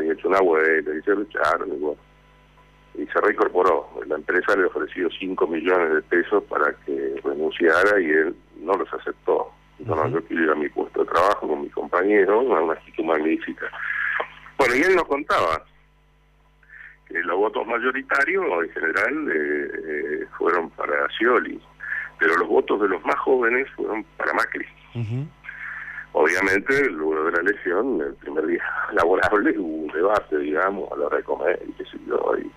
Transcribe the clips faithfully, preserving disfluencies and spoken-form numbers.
había hecho una vuelta y se lo echaron y bueno. Y se reincorporó. La empresa le ofreció cinco millones de pesos para que renunciara y él no los aceptó. No, no, yo quiero ir a mi puesto de trabajo con mi compañero, una, una actitud magnífica. Bueno, y él nos contaba que los votos mayoritarios en general eh, eh, fueron para Scioli, pero los votos de los más jóvenes fueron para Macri. Uh-huh. Obviamente, luego de la elección, el primer día laborable, hubo un debate, digamos, a la hora de comer y qué sé yo. Y,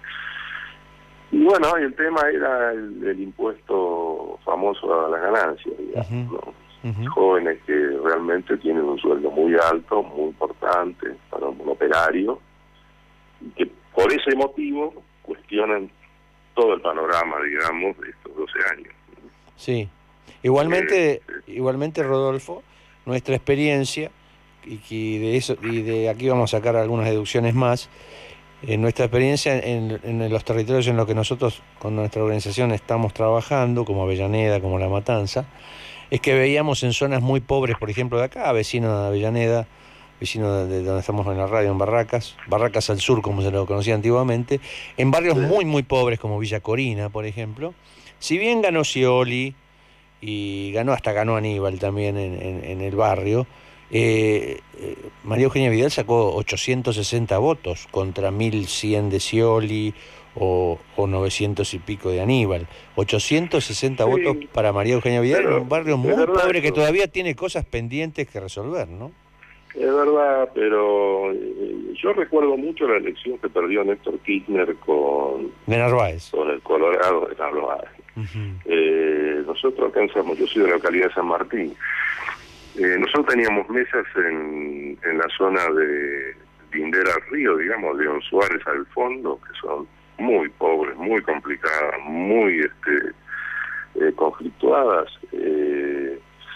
y bueno, y el tema era el, el impuesto famoso a las ganancias, digamos, uh-huh. ¿no? Uh-huh. Jóvenes que realmente tienen un sueldo muy alto, muy importante para un operario, y que por ese motivo cuestionan todo el panorama, digamos, de estos doce años. Sí, igualmente, eh, igualmente Rodolfo, nuestra experiencia, y, y de eso y de aquí vamos a sacar algunas deducciones más, eh, nuestra experiencia en, en los territorios en los que nosotros con nuestra organización estamos trabajando, como Avellaneda, como La Matanza, es que veíamos en zonas muy pobres, por ejemplo de acá, vecino de Avellaneda, vecino de donde estamos en la radio, en Barracas, Barracas al Sur, como se lo conocía antiguamente, en barrios sí. muy, muy pobres, como Villa Corina, por ejemplo. Si bien ganó Scioli, y ganó hasta ganó Aníbal también en, en, en el barrio, eh, eh, María Eugenia Vidal sacó ochocientos sesenta votos contra mil cien de Scioli o, o novecientos y pico de Aníbal. ochocientos sesenta sí, votos para María Eugenia Vidal en un barrio muy pobre eso. Que todavía tiene cosas pendientes que resolver, ¿no? Es verdad, pero eh, yo recuerdo mucho la elección que perdió Néstor Kirchner con, de Narváez. Con el Colorado de Narváez. Uh-huh. eh, nosotros acá en San, yo soy de la localidad de San Martín. Eh, nosotros teníamos mesas en, en la zona de Lindera Río, digamos, León Suárez al fondo, que son muy pobres, muy complicadas, muy este, eh, conflictuadas, eh,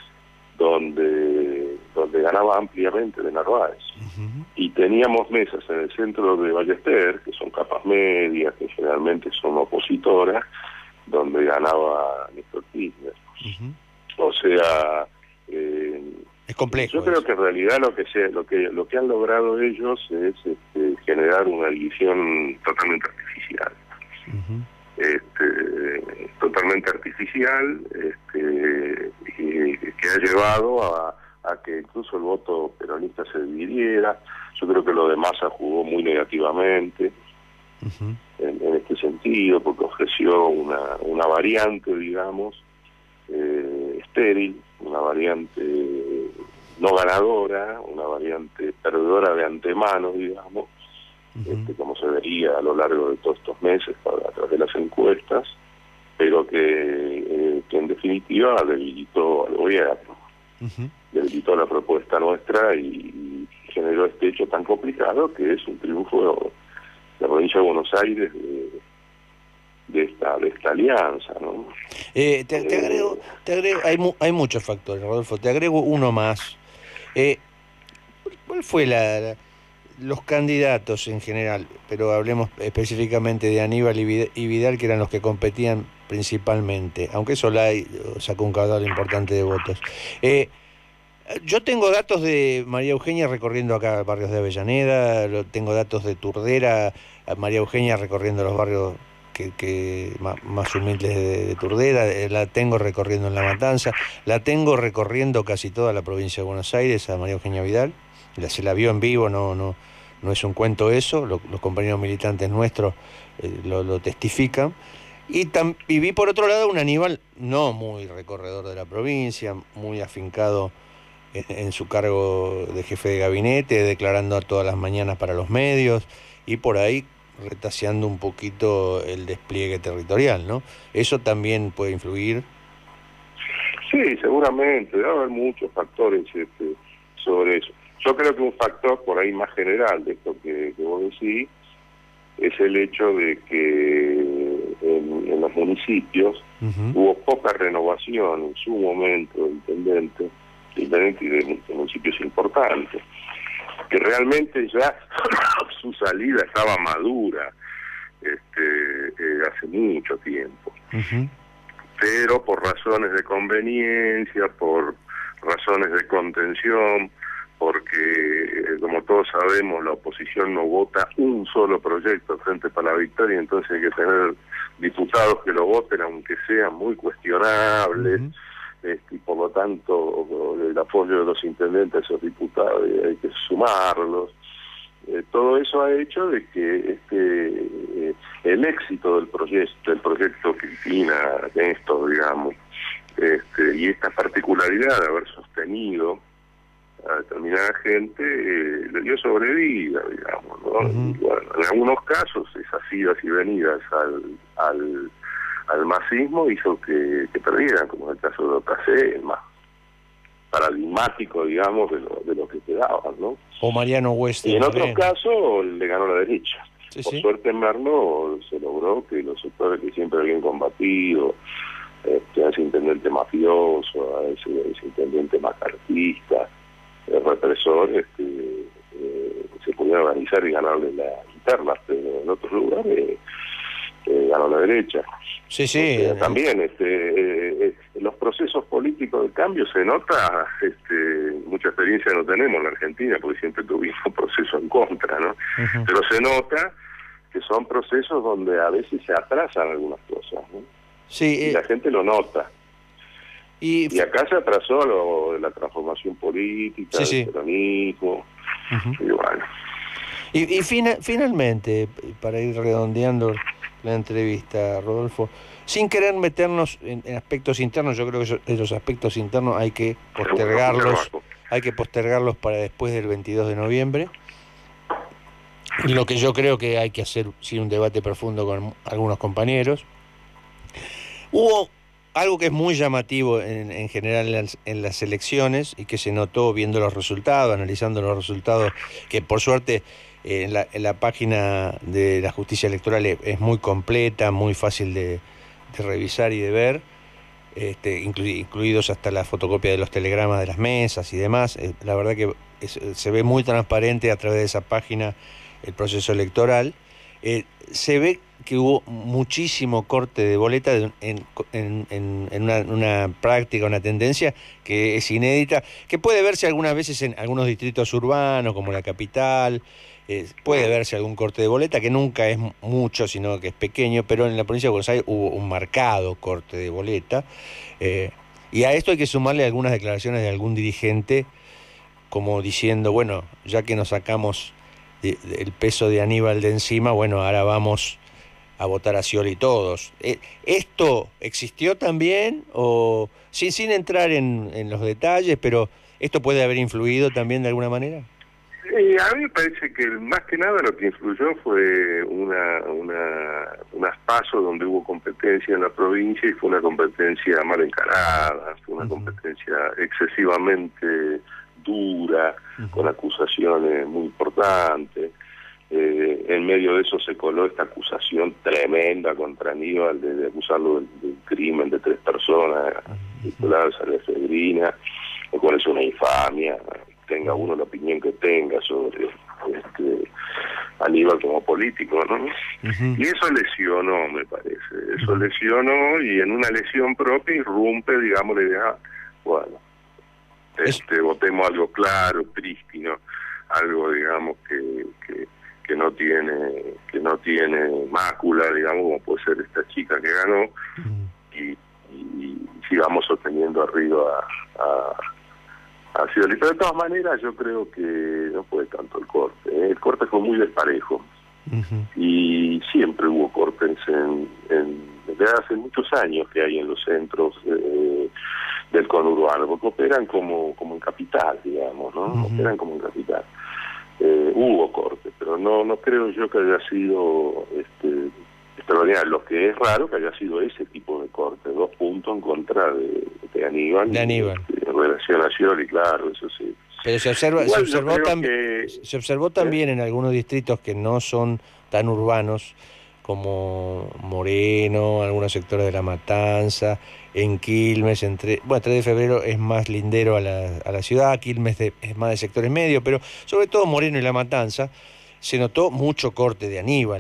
donde donde ganaba ampliamente de Narváez. Uh-huh. Y teníamos mesas en el centro de Ballester, que son capas medias, que generalmente son opositoras, donde ganaba Néstor Kirchner. Uh-huh. O sea, eh, es complejo. Yo creo eso. que en realidad lo que se, lo que lo que han logrado ellos es este, generar una división totalmente artificial. Uh-huh. Este, totalmente artificial, este, y, que ha llevado a, a que incluso el voto peronista se dividiera. Yo creo que lo de Massa jugó muy negativamente. Uh-huh. En, en este sentido, porque ofreció una, una variante, digamos, eh, estéril, una variante no ganadora, una variante perdedora de antemano, digamos, uh-huh. este, como se vería a lo largo de todos estos meses para, a través de las encuestas, pero que, eh, que en definitiva debilitó al gobierno, uh-huh. debilitó la propuesta nuestra y, y generó este hecho tan complicado que es un triunfo la provincia de Buenos Aires de, de esta de esta alianza, ¿no? Eh, te, te agrego, te agrego hay, mu hay muchos factores, Rodolfo, te agrego uno más. Eh, ¿Cuál fue la, la, los candidatos en general, pero hablemos específicamente de Aníbal y Vidal, y Vidal, que eran los que competían principalmente, aunque Solay sacó un caudal importante de votos? Eh, Yo tengo datos de María Eugenia recorriendo acá barrios de Avellaneda, tengo datos de Turdera, María Eugenia recorriendo los barrios que, que más, más humildes de, de Turdera, la tengo recorriendo en La Matanza, la tengo recorriendo casi toda la provincia de Buenos Aires a María Eugenia Vidal, la, se la vio en vivo, no, no, no es un cuento eso, lo, los compañeros militantes nuestros eh, lo, lo testifican. Y, tam, y vi por otro lado un Aníbal no muy recorredor de la provincia, muy afincado en su cargo de jefe de gabinete, declarando todas las mañanas para los medios y por ahí retaseando un poquito el despliegue territorial, ¿no? ¿Eso también puede influir? Sí, seguramente, debe haber muchos factores este, sobre eso. Yo creo que un factor por ahí más general de esto que, que vos decís es el hecho de que en, en los municipios uh-huh. hubo poca renovación en su momento de intendente y de, de municipios importantes, que realmente ya su salida estaba madura este, eh, hace mucho tiempo. Uh-huh. Pero por razones de conveniencia, por razones de contención, porque como todos sabemos, la oposición no vota un solo proyecto Frente para la Victoria, entonces hay que tener diputados que lo voten, aunque sean muy cuestionables, uh-huh. este, y por lo tanto el apoyo de los intendentes a esos diputados hay que sumarlos. Eh, todo eso ha hecho de que este eh, el éxito del proyecto, del proyecto Cristina, esto, digamos, este, y esta particularidad de haber sostenido a determinada gente, eh, le dio sobrevida, digamos, ¿no? Uh-huh. Y bueno, en algunos casos esas idas y venidas al al, al masismo hizo que, que perdieran, como en el caso de O K C, más paradigmático, digamos, de lo, de lo que quedaban, ¿no? O Mariano Hueste. Y en otros casos le ganó la derecha. Sí, Por sí. suerte en Merlo se logró que los sectores que siempre habían combatido, este, a ese intendente mafioso, a ese, a ese intendente macartista, el represor, este, eh, se pudieron organizar y ganarle las internas, pero en otros lugares eh, ganó la derecha. Sí, sí. Eh, también este, eh, los procesos políticos de cambio se nota, este, mucha experiencia no tenemos en la Argentina, porque siempre tuvimos procesos en contra, ¿no? Uh-huh. Pero se nota que son procesos donde a veces se atrasan algunas cosas, ¿no? Sí, y eh... la gente lo nota. Y, y acá se atrasó lo de la transformación política, sí, sí. el peronismo, uh-huh. y bueno. Y, y fina, finalmente, para ir redondeando la entrevista, Rodolfo, sin querer meternos en, en aspectos internos, yo creo que esos aspectos internos hay que postergarlos, hay que postergarlos para después del veintidós de noviembre. Lo que yo creo que hay que hacer, sí, un debate profundo con algunos compañeros. Hubo algo que es muy llamativo en, en general en las, en las elecciones y que se notó viendo los resultados, analizando los resultados, que por suerte eh, en, la, en la página de la justicia electoral es, es muy completa, muy fácil de, de revisar y de ver, este, inclu, incluidos hasta la fotocopia de los telegramas de las mesas y demás. Eh, la verdad que es, se ve muy transparente a través de esa página el proceso electoral. Eh, se ve que hubo muchísimo corte de boleta en, en, en, en una, una práctica, una tendencia que es inédita, que puede verse algunas veces en algunos distritos urbanos, como la capital, eh, puede verse algún corte de boleta, que nunca es mucho, sino que es pequeño, pero en la provincia de Buenos Aires hubo un marcado corte de boleta, eh, y a esto hay que sumarle algunas declaraciones de algún dirigente, como diciendo, bueno, ya que nos sacamos de, de, el peso de Aníbal de encima, bueno, ahora vamos a votar a Scioli todos. ¿Esto existió también? O sin, sin entrar en, en los detalles, pero ¿esto puede haber influido también de alguna manera? Eh, a mí me parece que más que nada lo que influyó fue una, una unas pasos donde hubo competencia en la provincia y fue una competencia mal encarada, fue una uh-huh. competencia excesivamente dura, uh-huh. con acusaciones muy importantes. Eh, en medio de eso se coló esta acusación tremenda contra Aníbal de, de acusarlo del, del crimen de tres personas vinculadas a la efedrina, lo cual es una infamia, tenga uno la opinión que tenga sobre este Aníbal como político, ¿no? Uh-huh. Y eso lesionó, me parece, eso uh-huh. lesionó, y en una lesión propia irrumpe, digamos, la idea, bueno, este, votemos algo claro, prístino, algo, digamos, que, que que no tiene que no tiene mácula, digamos, como puede ser esta chica que ganó, uh-huh. y, y, y sigamos sosteniendo arriba a, a, a Scioli. Pero de todas maneras yo creo que no fue tanto el corte, ¿eh? El corte fue muy desparejo, uh-huh. y siempre hubo cortes en, en desde hace muchos años que hay en los centros eh, del conurbano, porque operan como, como en capital, digamos, ¿no? Uh-huh. Operan como en capital. Eh, hubo corte, pero no no creo yo que haya sido este extraordinario. Lo que es raro que haya sido ese tipo de corte, dos puntos en contra de, de Aníbal, de Aníbal. De, en relación a Scioli, claro, eso sí. Pero se observa, se observó, tam que, se observó también ¿eh? en algunos distritos que no son tan urbanos, como Moreno, algunos sectores de La Matanza, en Quilmes, entre, bueno, tres de febrero es más lindero a la, a la ciudad, Quilmes de, es más de sectores medios, pero sobre todo Moreno y La Matanza, se notó mucho corte de Aníbal.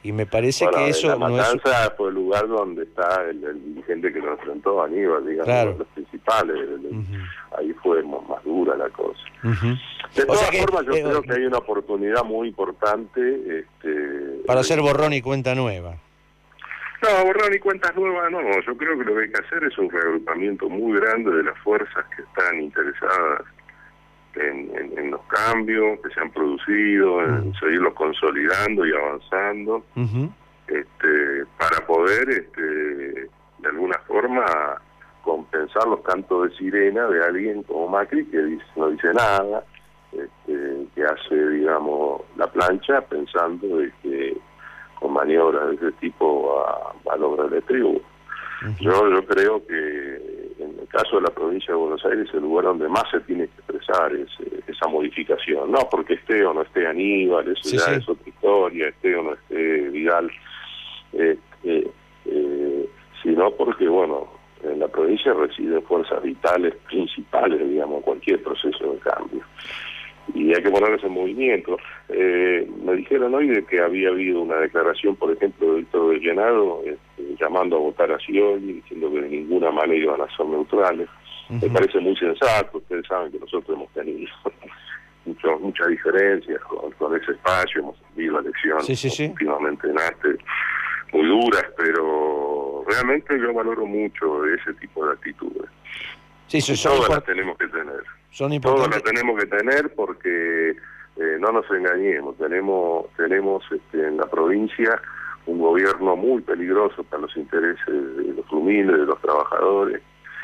Y me parece bueno, que eso la no es... Matanza fue el lugar donde está el, el dirigente que lo enfrentó a Aníbal, digamos, Claro. los principales. El, el, uh-huh. Ahí fue más, más dura la cosa. Uh-huh. De todas o sea que, formas, yo eh, creo que hay una oportunidad muy importante. Este, para hacer borrón y cuenta nueva. No, borrón y cuentas nuevas no. Yo creo que lo que hay que hacer es un reagrupamiento muy grande de las fuerzas que están interesadas en, en, en los cambios que se han producido, en uh-huh. seguirlos consolidando y avanzando, uh-huh. este, para poder, este, de alguna forma, compensar los cantos de sirena de alguien como Macri que dice, no dice nada, este, que hace, digamos, la plancha pensando de que con maniobras de ese tipo va, va a lograr el triunfo. Uh-huh. Yo, yo creo que en el caso de la provincia de Buenos Aires el lugar donde más se tiene que expresar es eh, esa modificación, no porque esté o no esté Aníbal, eso sí, ya sí. es otra historia, esté o no esté Vidal, eh, eh, eh, sino porque, bueno, en la provincia residen fuerzas vitales principales, digamos, cualquier proceso de cambio. Y hay que ponerles en movimiento. Eh, me dijeron hoy de que había habido una declaración, por ejemplo, de Víctor del Llenado, este, llamando a votar a Scioli, diciendo que de ninguna manera iban a ser neutrales. Uh-huh. Me parece muy sensato. Ustedes saben que nosotros hemos tenido mucho, muchas diferencias con, con ese espacio, hemos vivido elecciones sí, sí, sí. últimamente en Arte muy duras, pero realmente yo valoro mucho ese tipo de actitudes. Sí, sí, todas las tenemos que tener. Son Todas las tenemos que tener porque eh, no nos engañemos. Tenemos tenemos este, en la provincia un gobierno muy peligroso para los intereses de los humildes, de los trabajadores,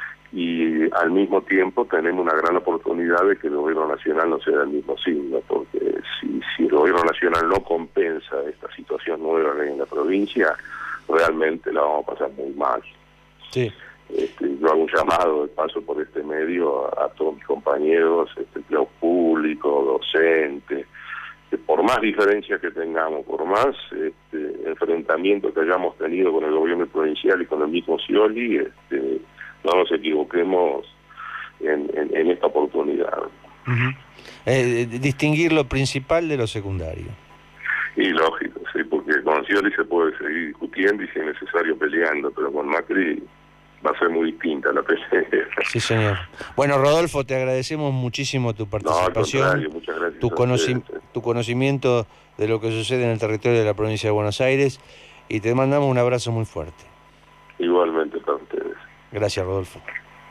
y al mismo tiempo tenemos una gran oportunidad de que el gobierno nacional no sea del mismo signo, porque si, si el gobierno nacional no compensa esta situación nueva que hay en la provincia, realmente la vamos a pasar muy mal. Sí. Este, yo hago un llamado de paso por este medio a, a todos mis compañeros, este, empleados públicos, docentes, que por más diferencias que tengamos, por más este, enfrentamientos que hayamos tenido con el gobierno provincial y con el mismo Scioli, este, no nos equivoquemos en, en, en esta oportunidad. Uh-huh. eh, distinguir lo principal de lo secundario. Y lógico, sí, porque con Scioli se puede seguir discutiendo y si es necesario peleando, pero con Macri va a ser muy distinta la pelea. Sí, señor. Bueno, Rodolfo, te agradecemos muchísimo tu participación, no, al contrario, muchas gracias tu, conoci- ustedes, tu conocimiento de lo que sucede en el territorio de la provincia de Buenos Aires, y te mandamos un abrazo muy fuerte. Igualmente para ustedes. Gracias, Rodolfo.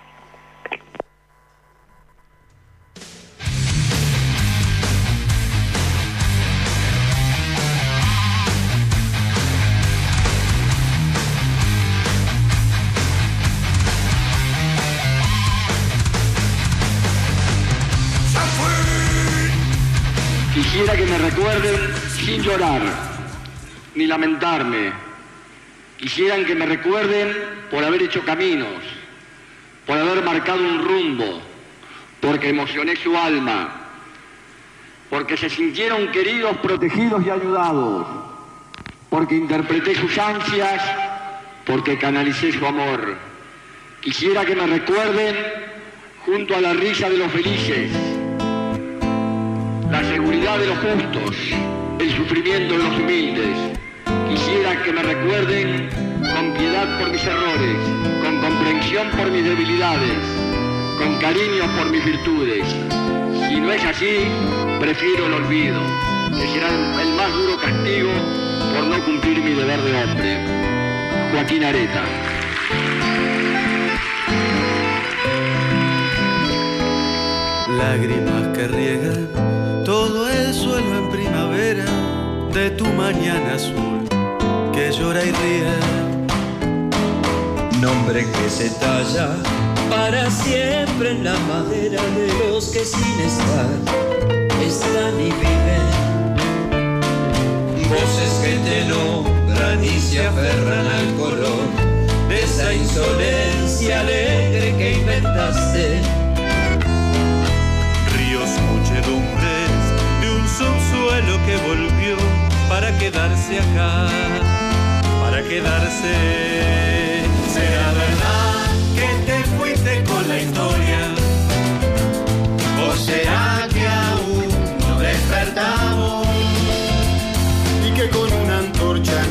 Quisiera que me recuerden sin llorar, ni lamentarme. Quisieran que me recuerden por haber hecho caminos, por haber marcado un rumbo, porque emocioné su alma, porque se sintieron queridos, protegidos y ayudados, porque interpreté sus ansias, porque canalicé su amor. Quisiera que me recuerden junto a la risa de los felices, la seguridad de los justos, el sufrimiento de los humildes. Quisiera que me recuerden con piedad por mis errores, con comprensión por mis debilidades, con cariño por mis virtudes. Si no es así, prefiero el olvido, que será el más duro castigo por no cumplir mi deber de hombre. Joaquín Areta. Lágrimas que riegan todo el suelo en primavera de tu mañana azul que llora y ríe. Nombre que se talla para siempre en la madera de los que sin estar están y viven. Voces que te nombran y se aferran al color de esa insolencia alegre que inventaste. Ríos, muchedumbres de un subsuelo que volvió para quedarse acá, para quedarse. ¿Será verdad que te fuiste con la historia? ¿O será que aún no despertamos? Y que con una antorcha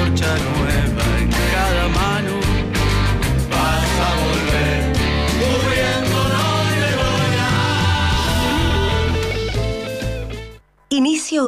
antorcha nueva.